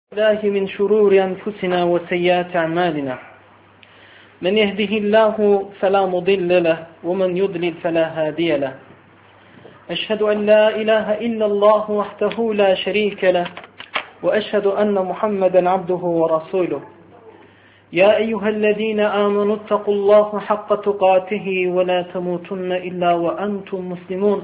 الله من شرور أنفسنا وسيئات أعمالنا من يهده الله فلا مضل له ومن يضلل فلا هادي له أشهد أن لا إله إلا الله وحده لا شريك له وأشهد أن محمدا عبده ورسوله يا أيها الذين آمنوا اتقوا الله حق تقاته ولا تموتن إلا وأنتم مسلمون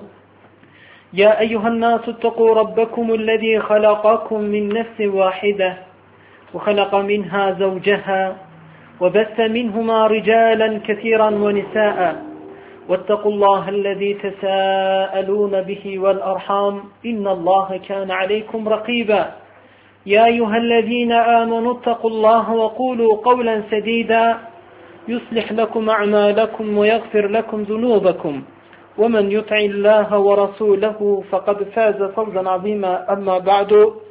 يا أيها الناس اتقوا ربكم الذي خلقكم من نفس واحدة وخلق منها زوجها وبث منهما رجالا كثيرا ونساء واتقوا الله الذي تساءلون به والأرحام إن الله كان عليكم رقيبا يا أيها الذين آمنوا اتقوا الله وقولوا قولا سديدا يصلح لكم أعمالكم ويغفر لكم ذنوبكم ومن يطع الله ورسوله فقد فاز فوزا عظيما أما بعد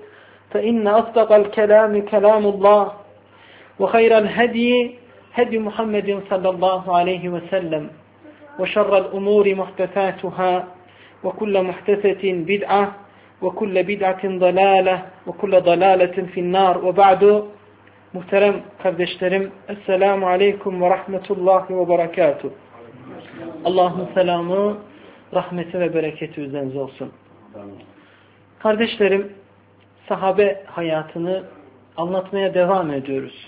فإن أصدق الكلام كلام الله وخير الهدي هدي محمد صلى الله عليه وسلم وشر الأمور محدثاتها وكل محدثة بدعة وكل بدعة ضلالة وكل ضلالة في النار وبعد muhterem kardeşlerim Esselamu Aleyküm ve Rahmetullahi ve Berekatuhu. Allah'ın selamı, rahmeti ve bereketi üzerinize olsun. Kardeşlerim, sahabe hayatını anlatmaya devam ediyoruz.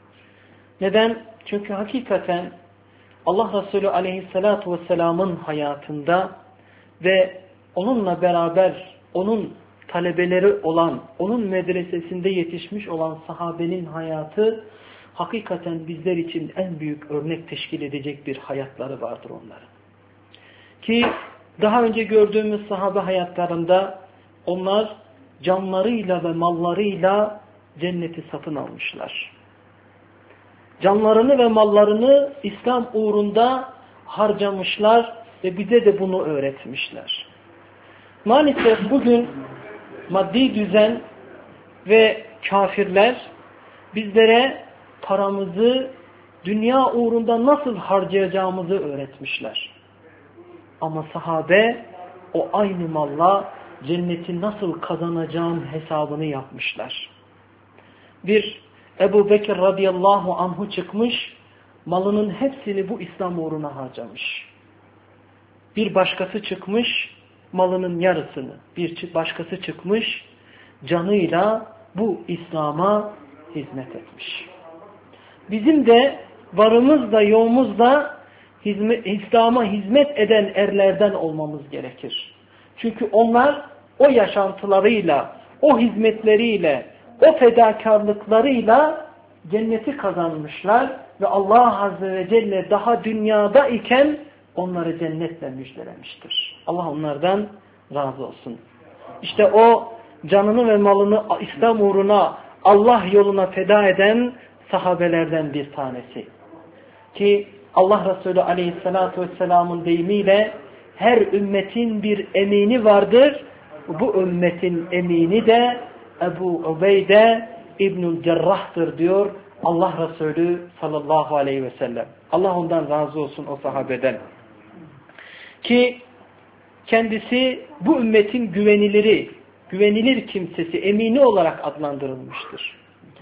Neden? Çünkü hakikaten Allah Resulü Aleyhisselatü Vesselam'ın hayatında ve onunla beraber onun talebeleri olan, onun medresesinde yetişmiş olan sahabenin hayatı hakikaten bizler için en büyük örnek teşkil edecek bir hayatları vardır onların. Ki daha önce gördüğümüz sahabe hayatlarında onlar canlarıyla ve mallarıyla cenneti satın almışlar. Canlarını ve mallarını İslam uğrunda harcamışlar ve bize de bunu öğretmişler. Maalesef bugün maddi düzen ve kafirler bizlere paramızı dünya uğrunda nasıl harcayacağımızı öğretmişler. Ama sahabe o aynı malla cenneti nasıl kazanacağın hesabını yapmışlar. Bir Ebu Bekir radıyallahu anhu çıkmış, malının hepsini bu İslam uğruna harcamış. Bir başkası çıkmış, malının yarısını, bir başkası çıkmış, canıyla bu İslam'a hizmet etmiş. Bizim de varımızla yoğumuzla İslam'a hizmet eden erlerden olmamız gerekir. Çünkü onlar o yaşantılarıyla, o hizmetleriyle, o fedakarlıklarıyla cenneti kazanmışlar ve Allah Azze ve Celle daha dünyada iken onları cennetle müjdelemiştir. Allah onlardan razı olsun. İşte o canını ve malını İslam uğruna, Allah yoluna feda eden sahabelerden bir tanesi. Ki Allah Resulü Aleyhisselatü Vesselam'ın deyimiyle her ümmetin bir emini vardır. Bu ümmetin emini de Ebu Ubeyde İbnül Cerrah'tır diyor Allah Resulü sallallahu aleyhi ve sellem. Allah ondan razı olsun, o sahabeden. Ki kendisi bu ümmetin güvenilir kimsesi, emini olarak adlandırılmıştır.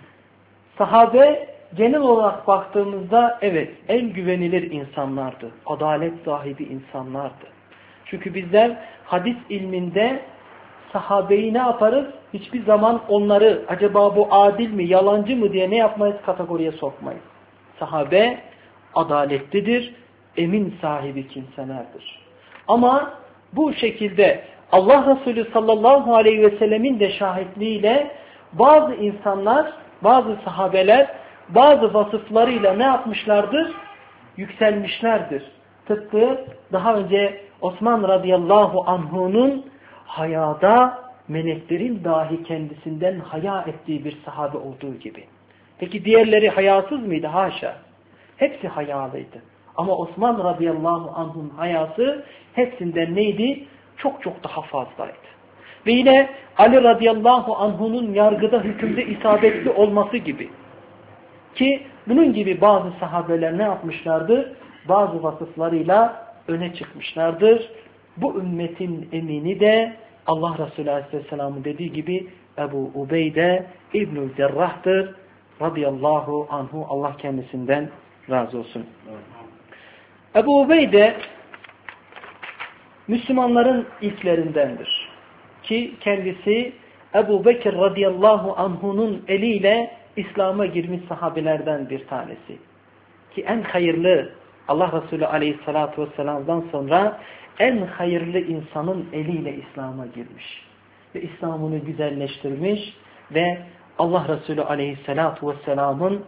Sahabe genel olarak baktığımızda evet en güvenilir insanlardı. Adalet sahibi insanlardı. Çünkü bizler hadis ilminde sahabeyi ne yaparız? Hiçbir zaman onları acaba bu adil mi, yalancı mı diye ne yapmayız? Kategoriye sokmayız. Sahabe adaletlidir, emin sahibi kimselerdir. Ama bu şekilde Allah Resulü sallallahu aleyhi ve sellemin de şahitliğiyle bazı insanlar, bazı sahabeler bazı vasıflarıyla ne yapmışlardır? Yükselmişlerdir. Tıpkı daha önce Osman radıyallahu anhu'nun hayada meleklerin dahi kendisinden haya ettiği bir sahabe olduğu gibi. Peki diğerleri hayasız mıydı? Haşa. Hepsi hayalıydı. Ama Osman radıyallahu anh'ın hayası hepsinden neydi? Çok çok daha fazlaydı. Ve yine Ali radıyallahu anh'unun yargıda, hükümde isabetli olması gibi. Ki bunun gibi bazı sahabeler ne yapmışlardır? Bazı vasıflarıyla öne çıkmışlardır. Bu ümmetin emini de Allah Resulü Aleyhisselam'ın dediği gibi Ebu Ubeyde İbnül Cerrah'tır. Radıyallahu anhu, Allah kendisinden razı olsun. Ebu Ubeyde Müslümanların ilklerindendir. Ki kendisi Ebu Bekir radıyallahu anhu'nun eliyle İslam'a girmiş sahabelerden bir tanesi. Ki en hayırlı, Allah Resulü aleyhissalatu vesselam'dan sonra en hayırlı insanın eliyle İslam'a girmiş. Ve İslam'ını güzelleştirmiş ve Allah Resulü aleyhissalatu vesselam'ın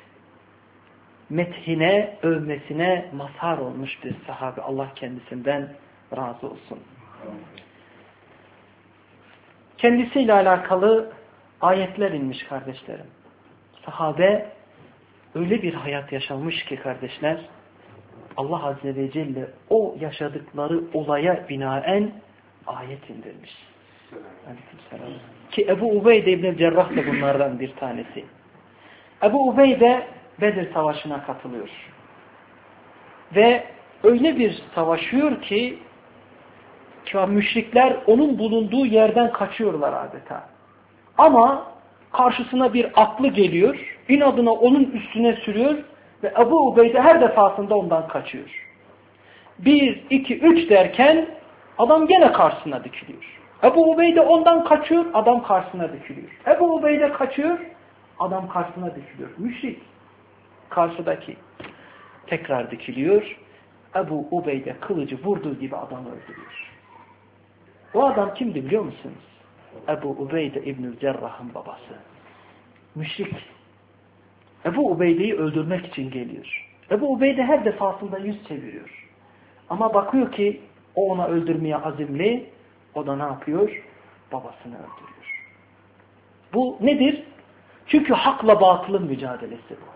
methine, övmesine mazhar olmuş bir sahabe. Allah kendisinden razı olsun. Kendisiyle alakalı ayetler inmiş kardeşlerim. Sahabe öyle bir hayat yaşamış ki kardeşler, Allah Azze ve Celle o yaşadıkları olaya binaen ayet indirmiş. Ki Ebu Ubeyde İbn-i Cerrah da bunlardan bir tanesi. Ebu Ubeyde Bedir Savaşı'na katılıyor. Ve öyle bir savaşıyor ki müşrikler onun bulunduğu yerden kaçıyorlar adeta. Ama karşısına bir atlı geliyor, inadına onun üstüne sürüyor ve Ebu Ubeyde her defasında ondan kaçıyor. 1, 2, 3 derken adam gene karşısına dikiliyor. Ebu Ubeyde ondan kaçıyor, adam karşısına dikiliyor. Ebu Ubeyde kaçıyor, adam karşısına dikiliyor. Müşrik karşıdaki tekrar dikiliyor. Ebu Ubeyde kılıcı vurduğu gibi adamı öldürüyor. O adam kimdi biliyor musunuz? Ebu Ubeyde İbnül Cerrah'ın babası. Müşrik. Ebu Ubeyde'yi öldürmek için geliyor. Ebu Ubeyde her defasında yüz çeviriyor. Ama bakıyor ki o ona öldürmeye azimli. O da ne yapıyor? Babasını öldürüyor. Bu nedir? Çünkü hakla batılın mücadelesi bu.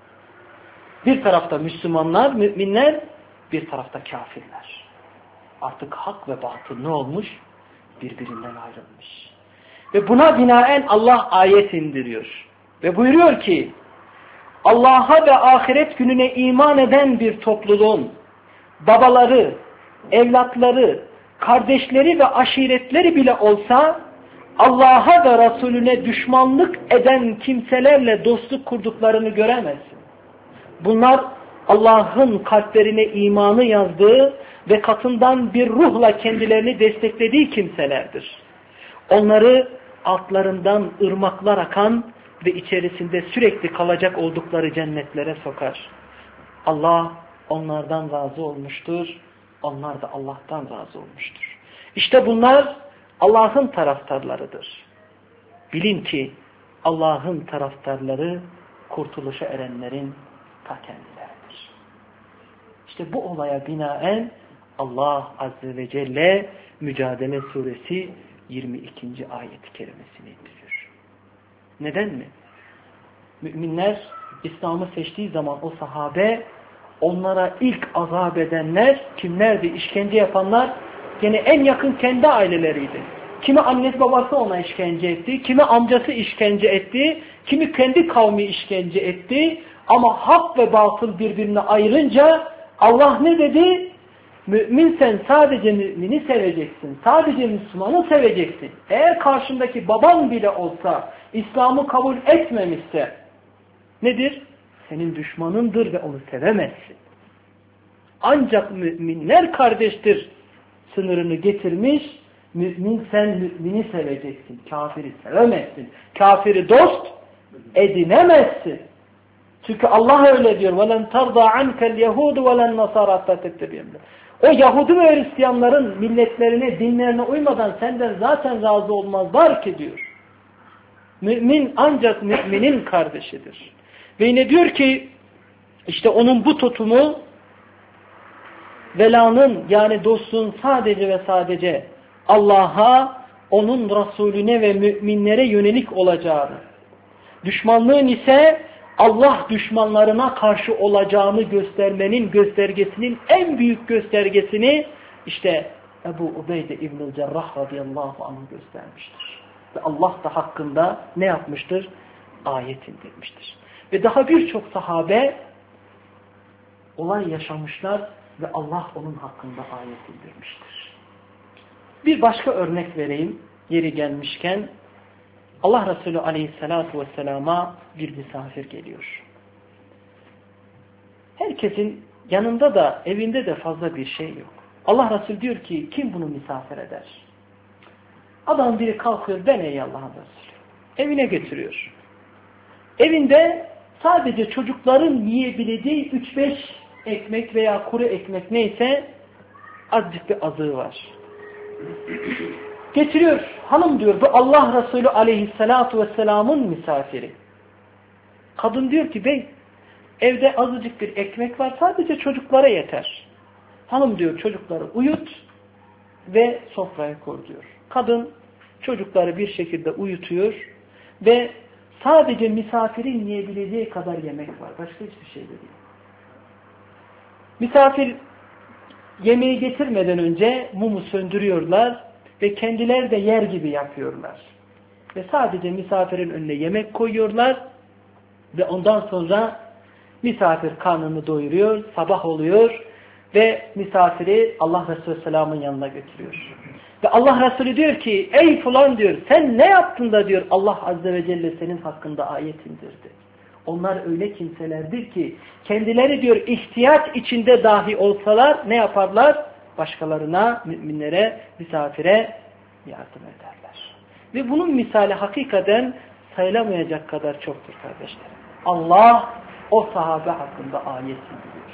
Bir tarafta Müslümanlar, müminler, bir tarafta kafirler. Artık hak ve batıl ne olmuş? Birbirinden ayrılmış. Ve buna binaen Allah ayet indiriyor. Ve buyuruyor ki Allah'a ve ahiret gününe iman eden bir topluluğun babaları, evlatları, kardeşleri ve aşiretleri bile olsa Allah'a ve Resulüne düşmanlık eden kimselerle dostluk kurduklarını göremezsin. Bunlar Allah'ın kalplerine imanı yazdığı ve katından bir ruhla kendilerini desteklediği kimselerdir. Onları altlarından ırmaklar akan ve içerisinde sürekli kalacak oldukları cennetlere sokar. Allah onlardan razı olmuştur. Onlar da Allah'tan razı olmuştur. İşte bunlar Allah'ın taraftarlarıdır. Bilin ki Allah'ın taraftarları kurtuluşa erenlerin ta kendileridir. İşte bu olaya binaen Allah Azze ve Celle Mücadele Suresi 22. ayet-i kerimesini indiriyor. Neden mi? Müminler İslam'ı seçtiği zaman o sahabe, onlara ilk azap edenler kimlerdi? İşkence yapanlar gene en yakın kendi aileleriydi. Kimi annesi babası ona işkence etti, kimi amcası işkence etti, kimi kendi kavmi işkence etti. Ama hak ve batıl birbirine ayrınca Allah ne dedi? Mümin sen sadece mümini seveceksin. Sadece Müslümanı seveceksin. Eğer karşındaki baban bile olsa İslam'ı kabul etmemişse nedir? Senin düşmanındır ve onu sevemezsin. Ancak müminler kardeştir sınırını getirmiş. Mümin sen mümini seveceksin. Kafiri sevemezsin. Kafiri dost edinemezsin. Çünkü Allah öyle diyor. وَلَنْ تَرْضَى عَنْكَ الْيَهُودُ وَلَنْ نَصَارَ تَتَّبِيَمْ. O Yahudi ve Hristiyanların milletlerine, dinlerine uymadan senden zaten razı olmazlar ki diyor. Mümin ancak müminin kardeşidir. Ve yine diyor ki işte onun bu tutumu velanın yani dostluğun sadece ve sadece Allah'a, onun Resulüne ve müminlere yönelik olacağını, düşmanlığın ise Allah düşmanlarına karşı olacağını göstermenin göstergesinin en büyük göstergesini işte Ebu Ubeyde İbn-i Cerrah radıyallahu anh göstermiştir. Ve Allah da hakkında ne yapmıştır? Ayet indirmiştir. Ve daha birçok sahabe olay yaşamışlar ve Allah onun hakkında ayet indirmiştir. Bir başka örnek vereyim yeri gelmişken. Allah Resulü aleyhissalatu vesselama bir misafir geliyor. Herkesin yanında da evinde de fazla bir şey yok. Allah Resulü diyor ki kim bunu misafir eder? Adam biri kalkıyor, ben ey Allah'ın Resulü. Evine getiriyor. Evinde sadece çocukların yiyebileceği 3-5 ekmek veya kuru ekmek neyse azıcık bir azığı var. Getiriyor. Hanım diyor bu Allah Resulü aleyhissalatu vesselamın misafiri. Kadın diyor ki bey evde azıcık bir ekmek var sadece çocuklara yeter. Hanım diyor çocukları uyut ve sofraya koy diyor. Kadın çocukları bir şekilde uyutuyor ve sadece misafirin yiyebileceği kadar yemek var. Başka hiçbir şey de değil. Misafir yemeği getirmeden önce mumu söndürüyorlar ve kendileri de yer gibi yapıyorlar. Ve sadece misafirin önüne yemek koyuyorlar ve ondan sonra misafir karnını doyuruyor, sabah oluyor ve misafiri Allah Resulü Selam'ın yanına götürüyor. Ve Allah Resulü diyor ki ey falan diyor sen ne yaptın da diyor Allah Azze ve Celle senin hakkında ayet indirdi. Onlar öyle kimselerdir ki kendileri diyor ihtiyaç içinde dahi olsalar ne yaparlar? Başkalarına, müminlere, misafire yardım ederler. Ve bunun misali hakikaten sayılamayacak kadar çoktur kardeşlerim. Allah o sahabe hakkında ayet indiriyor.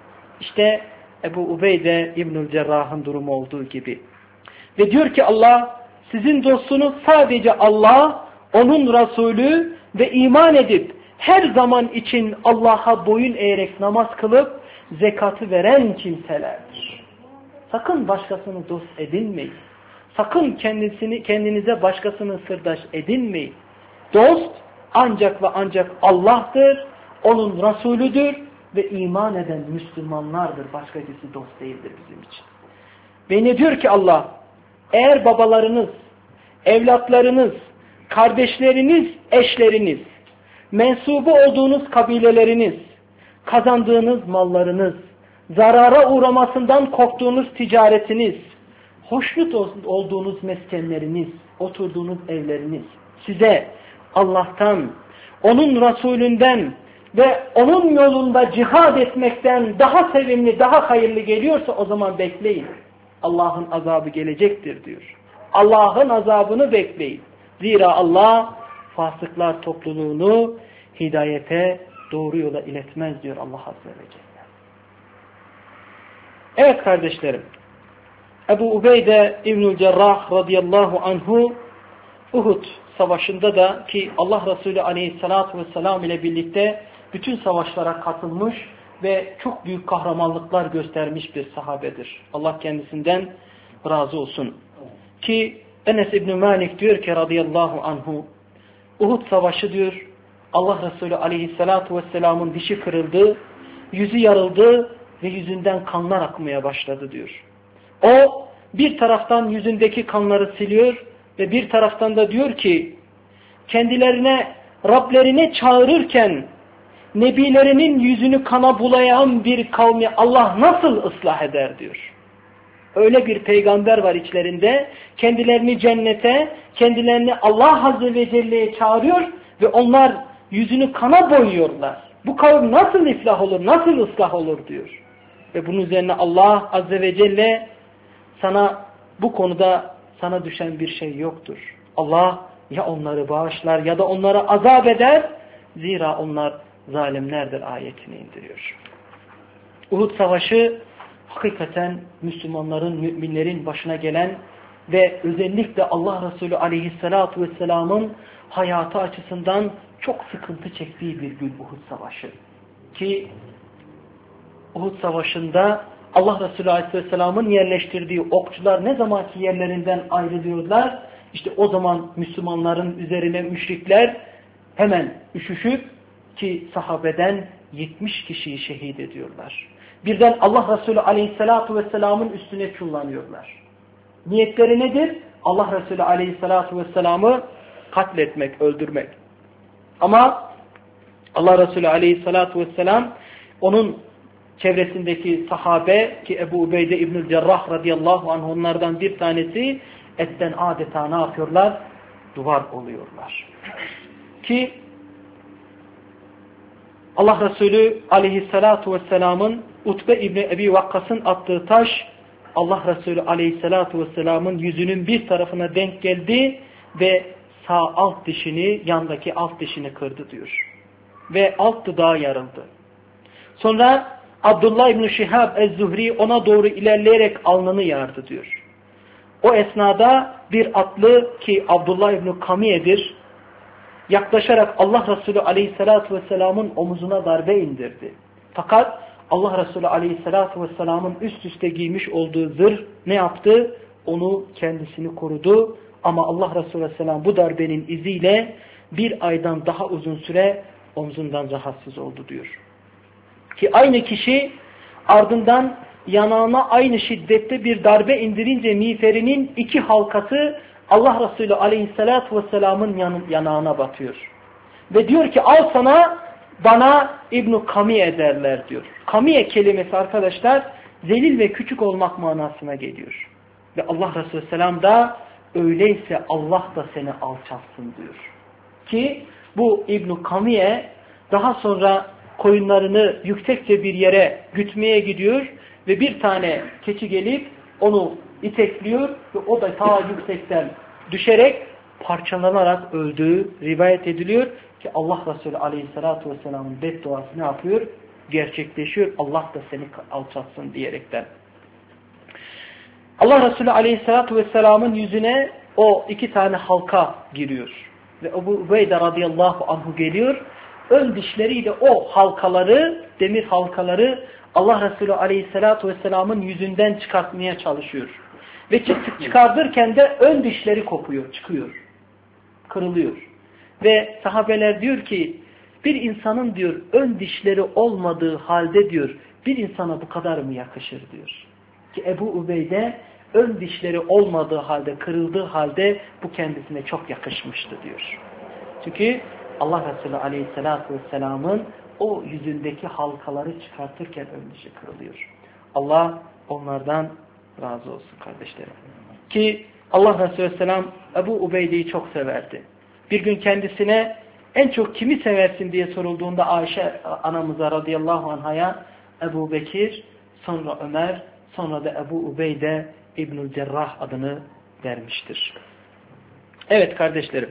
İşte Ebu Ubeyde İbnül Cerrah'ın durumu olduğu gibi. Ve diyor ki Allah sizin dostunuz sadece Allah, onun Resulü ve iman edip her zaman için Allah'a boyun eğerek namaz kılıp zekatı veren kimselerdir. Sakın başkasını dost edinmeyin. Sakın kendinize başkasını sırdaş edinmeyin. Dost ancak ve ancak Allah'tır, onun Resulüdür ve iman eden Müslümanlardır. Başkası dost değildir bizim için. Ve ne diyor ki Allah? Eğer babalarınız, evlatlarınız, kardeşleriniz, eşleriniz, mensubu olduğunuz kabileleriniz, kazandığınız mallarınız, zarara uğramasından korktuğunuz ticaretiniz, hoşnut olduğunuz meskenleriniz, oturduğunuz evleriniz size Allah'tan, onun Resulünden ve onun yolunda cihad etmekten daha sevimli, daha hayırlı geliyorsa o zaman bekleyin. Allah'ın azabı gelecektir diyor. Allah'ın azabını bekleyin. Zira Allah fasıklar topluluğunu hidayete, doğru yola iletmez diyor Allah Azze ve Celle. Evet kardeşlerim, Ebu Ubeyde İbnül Cerrah radıyallahu anhu Uhud savaşında da ki Allah Resulü aleyhissalatu vesselam ile birlikte bütün savaşlara katılmış ve çok büyük kahramanlıklar göstermiş bir sahabedir. Allah kendisinden razı olsun. Ki Enes İbn Malik diyor ki radıyallahu anhu Uhud savaşı diyor Allah Resulü aleyhissalatu vesselamın dişi kırıldı, yüzü yarıldı ve yüzünden kanlar akmaya başladı diyor. O bir taraftan yüzündeki kanları siliyor ve bir taraftan da diyor ki kendilerine Rablerine çağırırken nebilerinin yüzünü kana bulayan bir kavmi Allah nasıl ıslah eder diyor. Öyle bir peygamber var içlerinde kendilerini cennete, kendilerini Allah Azze ve Celle'ye çağırıyor ve onlar yüzünü kana boyuyorlar. Bu kavim nasıl iflah olur, nasıl ıslah olur diyor. Ve bunun üzerine Allah Azze ve Celle sana bu konuda sana düşen bir şey yoktur. Allah ya onları bağışlar ya da onlara azap eder. Zira onlar zalimlerdir ayetini indiriyor. Uhud Savaşı hakikaten Müslümanların, müminlerin başına gelen ve özellikle Allah Resulü aleyhissalatu vesselamın hayatı açısından çok sıkıntı çektiği bir gün Uhud Savaşı. Ki Uhud Savaşı'nda Allah Resulü aleyhisselamın yerleştirdiği okçular ne zamanki yerlerinden ayrılıyorlar, işte o zaman Müslümanların üzerine müşrikler hemen üşüşüp ki sahabeden 70 kişiyi şehit ediyorlar. Birden Allah Resulü aleyhissalatu vesselamın üstüne çullanıyorlar. Niyetleri nedir? Allah Resulü aleyhissalatu vesselamı katletmek, öldürmek. Ama Allah Resulü aleyhissalatu vesselam onun çevresindeki sahabe ki Ebu Ubeyde İbnül Cerrah radıyallahu anh onlardan bir tanesi etten adeta ne yapıyorlar? Duvar oluyorlar. Ki Allah Resulü aleyhissalatu vesselamın Utbe İbni Ebi Vakkas'ın attığı taş Allah Resulü aleyhissalatu vesselamın yüzünün bir tarafına denk geldi ve sağ alt dişini, yandaki alt dişini kırdı diyor. Ve alt dudağı yarıldı. Sonra Abdullah İbni Şihab Ez-Zuhri ona doğru ilerleyerek alnını yardı diyor. O esnada bir atlı ki Abdullah İbni Kamiye'dir, yaklaşarak Allah Resulü aleyhissalatu vesselamın omuzuna darbe indirdi. Fakat Allah Resulü aleyhissalatu vesselamın üst üste giymiş olduğu zırh ne yaptı? Onu kendisini korudu. Ama Allah Resulü aleyhisselam bu darbenin iziyle bir aydan daha uzun süre omzundan rahatsız oldu diyor. Ki aynı kişi ardından yanağına aynı şiddette bir darbe indirince miğferinin iki halkası Allah Resulü aleyhissalatu vesselamın yanağına batıyor. Ve diyor ki al sana bana İbn-i Kamiye derler diyor. Kamiye kelimesi arkadaşlar zelil ve küçük olmak manasına geliyor. Ve Allah Resulü aleyhisselam da öyleyse Allah da seni alçaltsın diyor. Ki bu İbn-i Kamiye daha sonra koyunlarını yüksekçe bir yere gütmeye gidiyor ve bir tane keçi gelip onu itekliyor ve o da ta yüksekten düşerek parçalanarak öldüğü rivayet ediliyor ki Allah Resulü aleyhissalatu vesselamın bedduası ne yapıyor? Gerçekleşiyor. Allah da seni alçatsın diyerekten. Allah Resulü aleyhissalatu vesselamın yüzüne o iki tane halka giriyor. Ve Ebu Ubeyde radıyallahu anhu geliyor. Ön dişleriyle o halkaları, demir halkaları Allah Resulü aleyhissalatu vesselamın yüzünden çıkartmaya çalışıyor. Ve çıkardırken de ön dişleri kopuyor, çıkıyor. Kırılıyor. Ve sahabeler diyor ki bir insanın diyor ön dişleri olmadığı halde diyor bir insana bu kadar mı yakışır diyor. Ki Ebu Ubeyde ön dişleri olmadığı halde, kırıldığı halde bu kendisine çok yakışmıştı diyor. Çünkü Allah Resulü aleyhissalatu vesselamın o yüzündeki halkaları çıkartırken ön dişi kırılıyor. Allah onlardan razı olsun kardeşlerim. Ki Allah Resulü aleyhisselam Ebu Ubeyde'yi çok severdi. Bir gün kendisine en çok kimi seversin diye sorulduğunda Ayşe anamıza radıyallahu anh'a Ebu Bekir, sonra Ömer, sonra da Ebu Ubeyde İbnül Cerrah adını vermiştir. Evet kardeşlerim.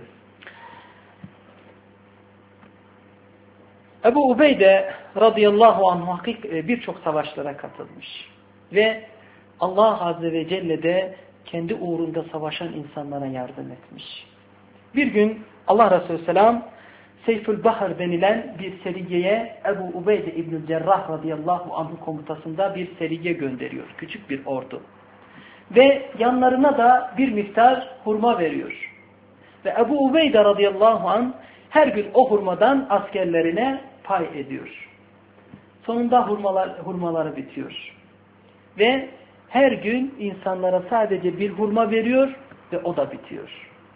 Ebu Ubeyde radıyallahu anh birçok savaşlara katılmış. Ve Allah Azze ve Celle de kendi uğrunda savaşan insanlara yardım etmiş. Bir gün Allah Resulü Selam Seyfül Bahar denilen bir seriyeye Ebu Ubeyde İbnül Cerrah radıyallahu anh komutasında bir seriye gönderiyor. Küçük bir ordu. Ve yanlarına da bir miktar hurma veriyor. Ve Ebu Ubeyde radıyallahu anh her gün o hurmadan askerlerine pay ediyor. Sonunda hurmaları bitiyor. Ve her gün insanlara sadece bir hurma veriyor ve o da bitiyor.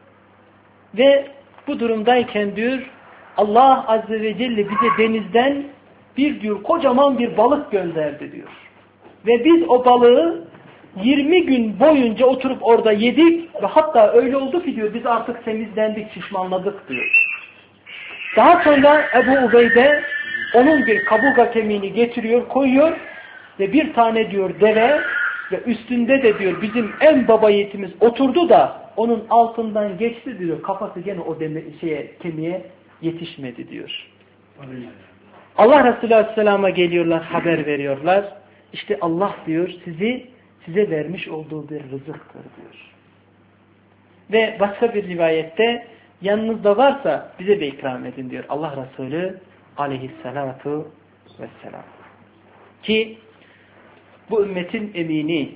Ve bu durumdayken diyor Allah Azze ve Celle bize denizden diyor kocaman bir balık gönderdi diyor. Ve biz o balığı 20 gün boyunca oturup orada yedik ve hatta öyle oldu ki diyor biz artık temizlendik, şişmanladık diyor. Daha sonra Ebu Ubeyde onun bir kaburga kemiğini getiriyor, koyuyor ve bir tane diyor deve ve üstünde de diyor bizim en baba yiğitimiz oturdu da onun altından geçti diyor. Kafası gene o kemiğe yetişmedi diyor. Allah Resulü Aleyhisselam'a geliyorlar, haber veriyorlar. İşte Allah diyor size vermiş olduğu bir rızıktır diyor. Ve başka bir rivayette yanınızda varsa bize de ikram edin diyor Allah Resulü Aleyhisselatu Vesselam. Ki bu ümmetin emini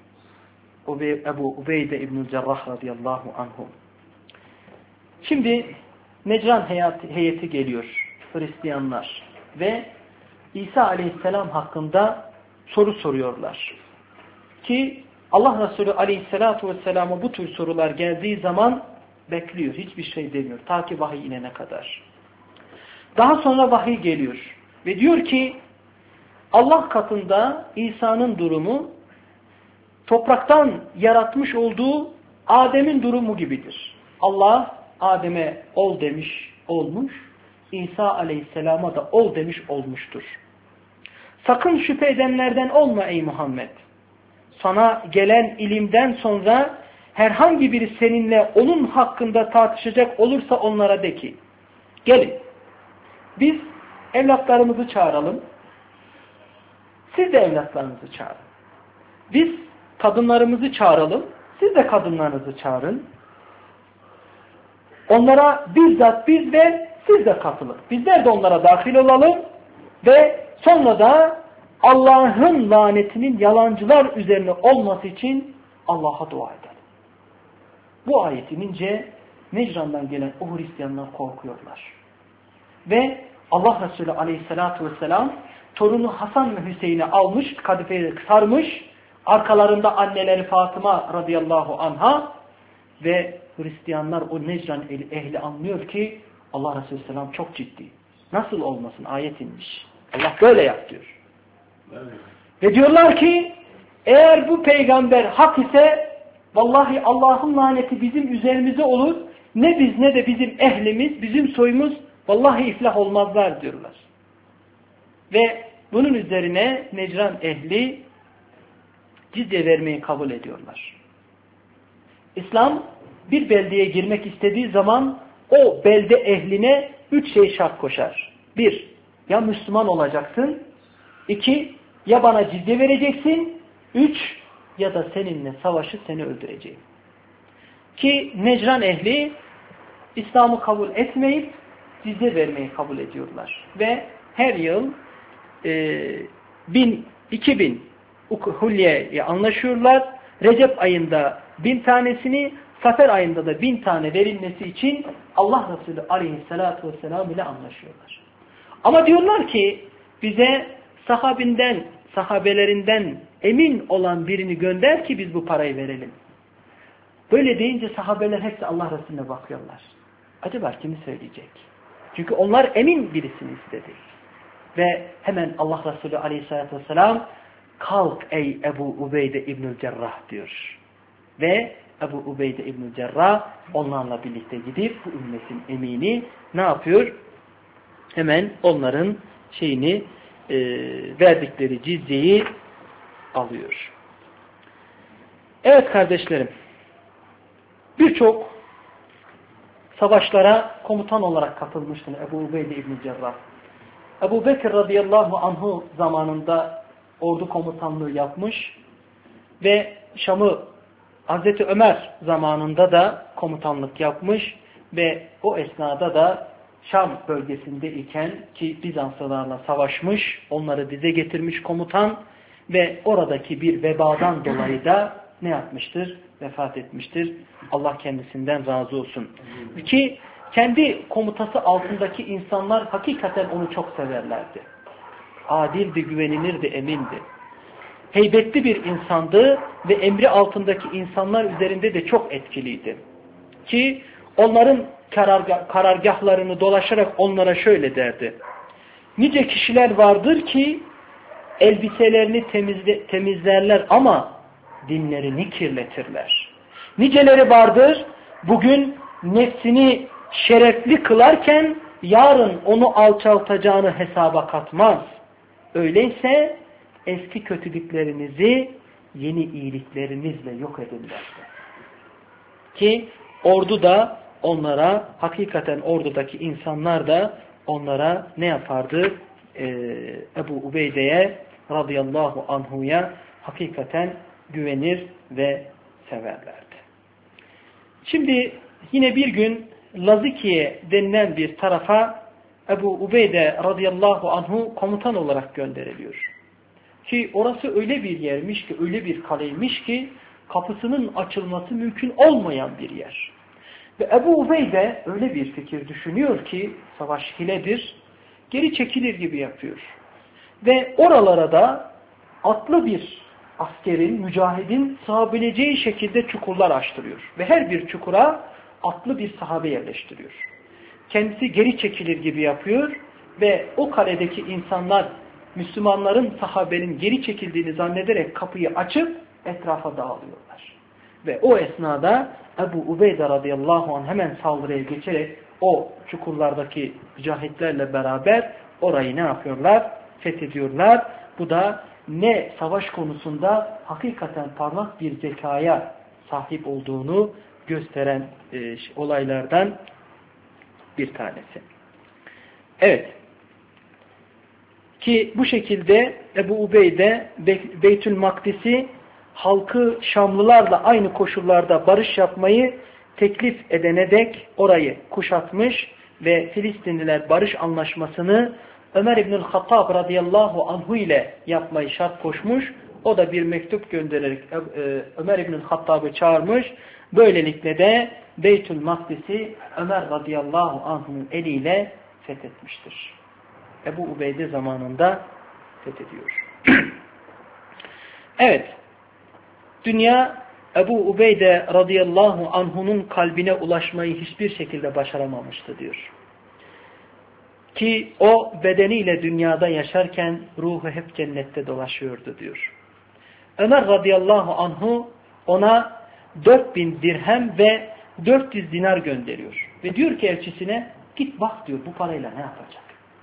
Ebu Ubeyde İbnül Cerrah radıyallahu anhu. Şimdi Necran heyeti geliyor. Hristiyanlar. Ve İsa aleyhisselam hakkında soru soruyorlar. Ki Allah Resulü aleyhissalatu vesselam'a bu tür sorular geldiği zaman bekliyor. Hiçbir şey demiyor. Ta ki vahiy inene kadar. Daha sonra vahiy geliyor. Ve diyor ki Allah katında İsa'nın durumu topraktan yaratmış olduğu Adem'in durumu gibidir. Allah Adem'e ol demiş, olmuş. İsa aleyhisselama da ol demiş, olmuştur. Sakın şüphe edenlerden olma ey Muhammed. Sana gelen ilimden sonra herhangi biri seninle onun hakkında tartışacak olursa onlara de ki, gelin biz evlatlarımızı çağıralım. Siz de evlatlarınızı çağırın. Biz kadınlarımızı çağıralım. Siz de kadınlarınızı çağırın. Onlara bizzat biz ve siz de katılın. Bizler de onlara dahil olalım ve sonra da Allah'ın lanetinin yalancılar üzerine olması için Allah'a dua edelim. Bu ayet inince Necran'dan gelen o Hristiyanlar korkuyorlar. Ve Allah Resulü aleyhissalatu vesselam torunu Hasan ve Hüseyin'i almış, kadifeyi sarmış, arkalarında anneleri Fatıma radıyallahu anha ve Hristiyanlar o Necran ehli anlıyor ki Allah Resulü selam çok ciddi. Nasıl olmasın, ayet inmiş. Allah böyle yap diyor. Evet. Ve diyorlar ki eğer bu peygamber hak ise vallahi Allah'ın laneti bizim üzerimize olur. Ne biz ne de bizim ehlimiz, bizim soyumuz vallahi iflah olmazlar diyorlar. Ve bunun üzerine Necran ehli cizye vermeyi kabul ediyorlar. İslam bir beldeye girmek istediği zaman o belde ehline 3 şey şart koşar. 1. Ya Müslüman olacaksın. 2. Ya bana cizye vereceksin. 3. Ya da seninle savaşıp seni öldüreceğim. Ki Necran ehli İslam'ı kabul etmeyip cizye vermeyi kabul ediyorlar. Ve her yıl 2000 Hulye'ye anlaşıyorlar. Recep ayında 1000 tanesini, Safer ayında da 1000 tane verilmesi için Allah Resulü aleyhissalatu vesselam ile anlaşıyorlar. Ama diyorlar ki bize sahabelerinden emin olan birini gönder ki biz bu parayı verelim. Böyle deyince sahabeler hepsi Allah Resulüne bakıyorlar. Acaba kimi söyleyecek? Çünkü onlar emin birisini istedi. Ve hemen Allah Resulü aleyhissalatü vesselam kalk ey Ebu Ubeyde İbnül Cerrah diyor. Ve Ebu Ubeyde İbnül Cerrah onlarla birlikte gidip bu ümmetin emini ne yapıyor? Hemen onların verdikleri cizyeyi alıyor. Evet kardeşlerim, birçok savaşlara komutan olarak katılmıştı Ebu Ubeyde İbnül Cerrah. Ebu Bekir radıyallahu anhu zamanında ordu komutanlığı yapmış ve Şam'ı Hazreti Ömer zamanında da komutanlık yapmış ve o esnada da Şam bölgesinde iken ki Bizanslılarla savaşmış, onları dize getirmiş komutan ve oradaki bir vebadan dolayı da ne yapmıştır? Vefat etmiştir. Allah kendisinden razı olsun. Ki kendi komutası altındaki insanlar hakikaten onu çok severlerdi. Adildi, güvenilirdi, emindi. Heybetli bir insandı ve emri altındaki insanlar üzerinde de çok etkiliydi. Ki onların karargahlarını dolaşarak onlara şöyle derdi. Nice kişiler vardır ki elbiselerini temizlerler ama dinlerini kirletirler. Niceleri vardır bugün nefsini şerefli kılarken yarın onu alçaltacağını hesaba katmaz. Öyleyse eski kötülüklerinizi yeni iyiliklerinizle yok edin derdi. Ki ordu da onlara, hakikaten ordudaki insanlar da onlara ne yapardı? Ebu Ubeyde'ye radıyallahu anhu'ya hakikaten güvenir ve severlerdi. Şimdi yine bir gün Lazikiye denilen bir tarafa Ebu Ubeyde radıyallahu anhu komutan olarak gönderiliyor. Ki orası öyle bir yermiş ki, öyle bir kaleymiş ki kapısının açılması mümkün olmayan bir yer. Ve Ebu Ubeyde öyle bir fikir düşünüyor ki savaş hiledir, geri çekilir gibi yapıyor. Ve oralara da atlı bir askerin, mücahidin sığabileceği şekilde çukurlar açtırıyor. Ve her bir çukura atlı bir sahabe yerleştiriyor. Kendisi geri çekilir gibi yapıyor ve o kaledeki insanlar Müslümanların, sahabenin geri çekildiğini zannederek kapıyı açıp etrafa dağılıyorlar. Ve o esnada Ebu Ubeyde radıyallahu anh hemen saldırıya geçerek o çukurlardaki mücahitlerle beraber orayı ne yapıyorlar? Fethediyorlar. Bu da ne savaş konusunda hakikaten parlak bir zekaya sahip olduğunu gösteren olaylardan bir tanesi. Evet. Ki bu şekilde Ebu Ubeyde Beytül Makdis'i halkı Şamlılarla aynı koşullarda barış yapmayı teklif edene dek orayı kuşatmış ve Filistinliler barış anlaşmasını Ömer İbnül Hattab radıyallahu anhu ile yapmayı şart koşmuş. O da bir mektup göndererek Ömer İbnül Hattab'ı çağırmış. Böylelikle de Beytül Makdis'i Ömer radıyallahu anh'ın eliyle fethetmiştir. Ebu Ubeyde zamanında fethediyor. Evet. Dünya Ebu Ubeyde radıyallahu anh'unun kalbine ulaşmayı hiçbir şekilde başaramamıştı diyor. Ki o bedeniyle dünyada yaşarken ruhu hep cennette dolaşıyordu diyor. Ömer radıyallahu anhu ona 4000 dirhem ve 400 dinar gönderiyor. Ve diyor ki elçisine git bak diyor bu parayla ne yapacak?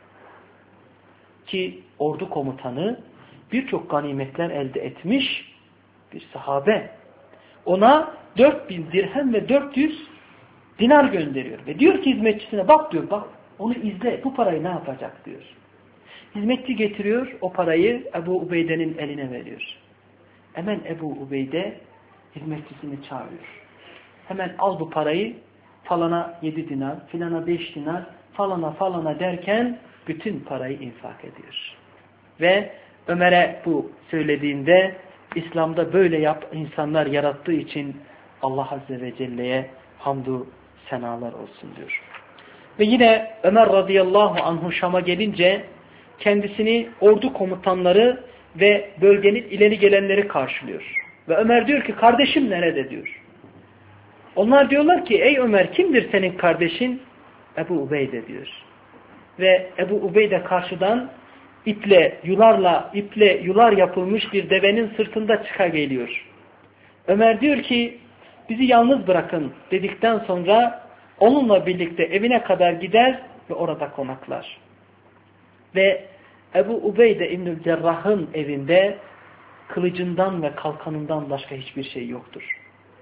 Ki ordu komutanı birçok ganimetler elde etmiş bir sahabe. Ona 4000 dirhem ve 400 dinar gönderiyor. Ve diyor ki hizmetçisine bak diyor bak onu izle bu parayı ne yapacak diyor. Hizmetçi getiriyor o parayı Ebu Ubeyde'nin eline veriyor. Hemen Ebu Ubeyde hizmetçisini çağırıyor. Hemen al bu parayı falana 7 dinar, filana 5 dinar, falana derken bütün parayı infak ediyor. Ve Ömer'e bu söylediğinde İslam'da böyle insanlar yarattığı için Allah Azze ve Celle'ye hamdü senalar olsun diyor. Ve yine Ömer radıyallahu anhu Şam'a gelince kendisini ordu komutanları ve bölgenin ileri gelenleri karşılıyor. Ve Ömer diyor ki kardeşim nerede diyor. Onlar diyorlar ki ey Ömer kimdir senin kardeşin? Ebu Ubeyde diyor. Ve Ebu Ubeyde karşıdan iple yular yapılmış bir devenin sırtında çıka geliyor. Ömer diyor ki bizi yalnız bırakın dedikten sonra onunla birlikte evine kadar gider ve orada konaklar. Ve Ebu Ubeyde İbnül Cerrah'ın evinde kılıcından ve kalkanından başka hiçbir şey yoktur.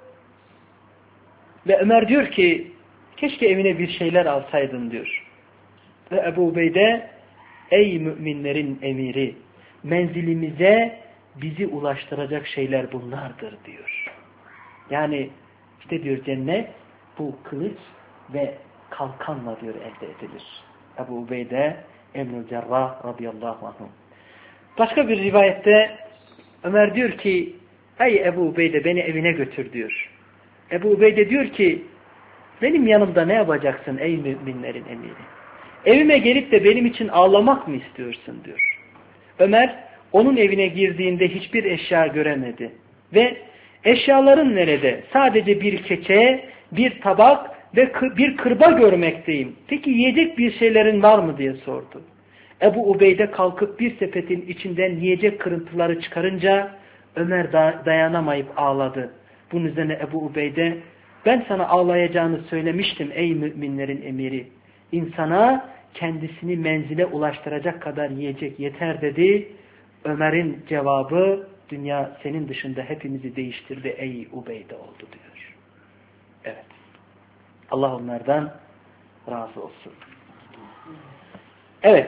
Ve Ömer diyor ki keşke evine bir şeyler alsaydın diyor. Ve Ebu Ubeyde ey müminlerin emiri menzilimize bizi ulaştıracak şeyler bunlardır diyor. Yani işte diyor cennet bu kılıç ve kalkanla diyor elde edilir. Ebu Ubeyde İbnül Cerrah radıyallahu anh. Başka bir rivayette Ömer diyor ki ey Ebu Ubeyde beni evine götür diyor. Ebu Ubeyde diyor ki benim yanımda ne yapacaksın ey müminlerin emiri? Evime gelip de benim için ağlamak mı istiyorsun diyor. Ömer onun evine girdiğinde hiçbir eşya göremedi. Ve eşyaların nerede? Sadece bir keçe, bir tabak ve bir kırba görmekteyim. Peki yiyecek bir şeylerin var mı diye sordu. Ebu Ubeyde kalkıp bir sepetin içinden yiyecek kırıntıları çıkarınca Ömer dayanamayıp ağladı. Bunun üzerine Ebu Ubeyde ben sana ağlayacağını söylemiştim ey müminlerin emiri. İnsana kendisini menzile ulaştıracak kadar yiyecek yeter dedi. Ömer'in cevabı dünya senin dışında hepimizi değiştirdi ey Ubeyde oldu diyor. Evet. Allah onlardan razı olsun. Evet.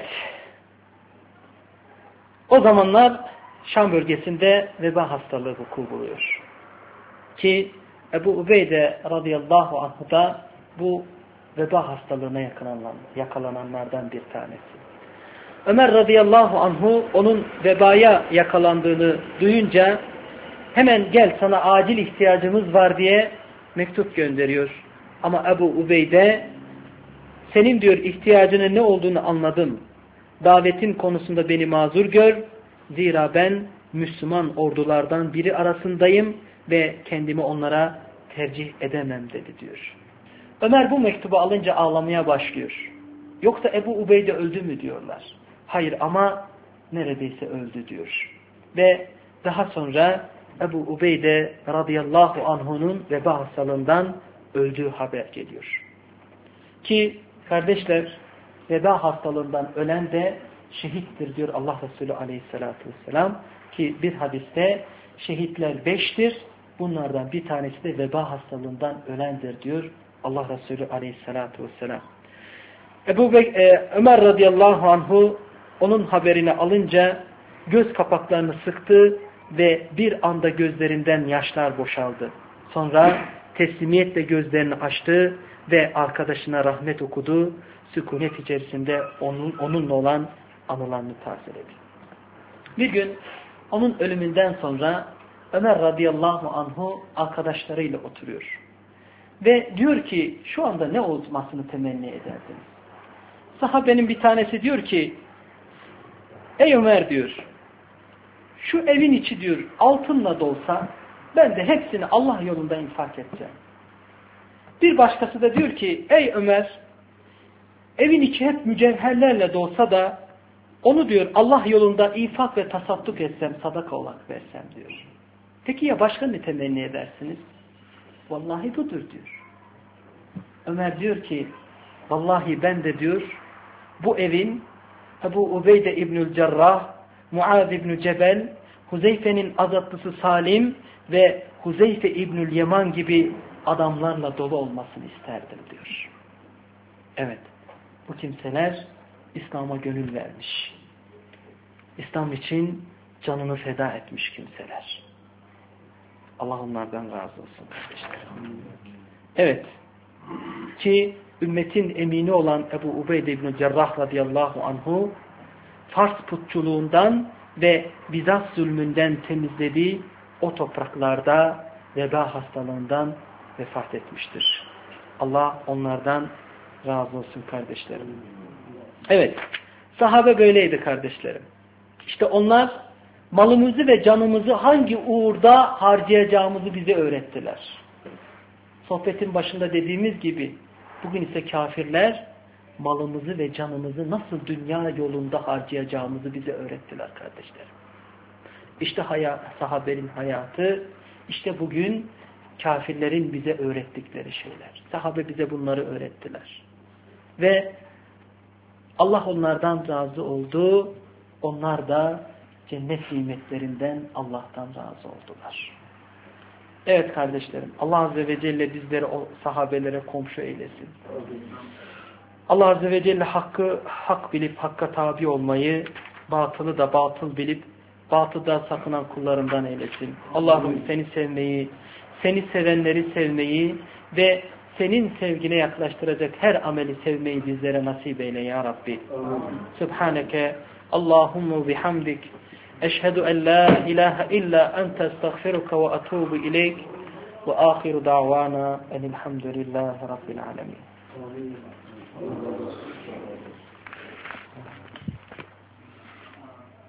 O zamanlar Şam bölgesinde veba hastalığı vuku buluyor. Ki Ebu Ubeyde radıyallahu anh da bu veba hastalığına yakalananlardan bir tanesi. Ömer radıyallahu anhu onun vebaya yakalandığını duyunca hemen gel sana acil ihtiyacımız var diye mektup gönderiyor. Ama Ebu Ubeyde senin diyor ihtiyacının ne olduğunu anladım. Davetin konusunda beni mazur gör. Zira ben Müslüman ordulardan biri arasındayım ve kendimi onlara tercih edemem dedi diyor. Ömer bu mektubu alınca ağlamaya başlıyor. Yoksa Ebu Ubeyde öldü mü diyorlar. Hayır ama neredeyse öldü diyor. Ve daha sonra Ebu Ubeyde radıyallahu anhu'nun veba hastalığından öldüğü haber geliyor. Ki kardeşler, veba hastalığından ölen de şehittir diyor Allah Resulü aleyhissalatü vesselam. Ki bir hadiste şehitler 5'tir. Bunlardan bir tanesi de veba hastalığından ölendir diyor Allah Resulü aleyhissalatü vesselam. Ömer radıyallahu anhu onun haberini alınca göz kapaklarını sıktı ve bir anda gözlerinden yaşlar boşaldı. Sonra teslimiyetle gözlerini açtı ve arkadaşına rahmet okudu. Sükunet içerisinde onunla olan anılarını tazeledi. Bir gün onun ölümünden sonra Ömer radıyallahu anhu arkadaşlarıyla oturuyor. Ve diyor ki şu anda ne olmasını temenni ederdiniz? Sahabenin bir tanesi diyor ki ey Ömer diyor, şu evin içi diyor altınla dolsa ben de hepsini Allah yolunda infak edeceğim. Bir başkası da diyor ki ey Ömer, evin içi hep mücevherlerle dolsa da onu diyor Allah yolunda infak ve tasadduk etsem, sadaka olarak versem diyor. Peki ya başka ne temenni edersiniz? Vallahi budur diyor. Ömer diyor ki vallahi ben de diyor bu evin Ebu Ubeyde İbnül Cerrah, Muaz İbnü Cebel, Huzeyfe'nin azatlısı Salim ve Huzeyfe İbnül Yaman gibi adamlarla dolu olmasını isterdim diyor. Evet, bu kimseler İslam'a gönül vermiş. İslam için canını feda etmiş kimseler. Allah onlardan razı olsun kardeşler. Evet, ki ümmetin emini olan Ebu Ubeyde İbn-i Cerrah radıyallahu anhu Fars putçuluğundan ve Bizans zulmünden temizlediği o topraklarda veba hastalığından vefat etmiştir. Allah onlardan razı olsun kardeşlerim. Evet, sahabe böyleydi kardeşlerim. İşte onlar malımızı ve canımızı hangi uğurda harcayacağımızı bize öğrettiler. Sohbetin başında dediğimiz gibi bugün ise kafirler malımızı ve canımızı nasıl dünya yolunda harcayacağımızı bize öğrettiler kardeşlerim. İşte sahabenin hayatı, işte bugün kafirlerin bize öğrettikleri şeyler. Sahabe bize bunları öğrettiler. Ve Allah onlardan razı oldu. Onlar da cennet nimetlerinden Allah'tan razı oldular. Evet kardeşlerim, Allah Azze ve Celle bizleri o sahabelere komşu eylesin. Allah Azze ve Celle hakkı hak bilip hakka tabi olmayı, batılı da batıl bilip batıldan sakınan kullarından eylesin. Allah'ım seni sevmeyi, seni sevenleri sevmeyi ve senin sevgine yaklaştıracak her ameli sevmeyi bizlere nasip eyle ya Rabbi. Subhaneke Allahumma bihamdik. Eşhedü en la ilahe illa ente estağfiruka ve atubu ileyk. Ve ahiru da'vana enilhamdülillahi rabbil alemin.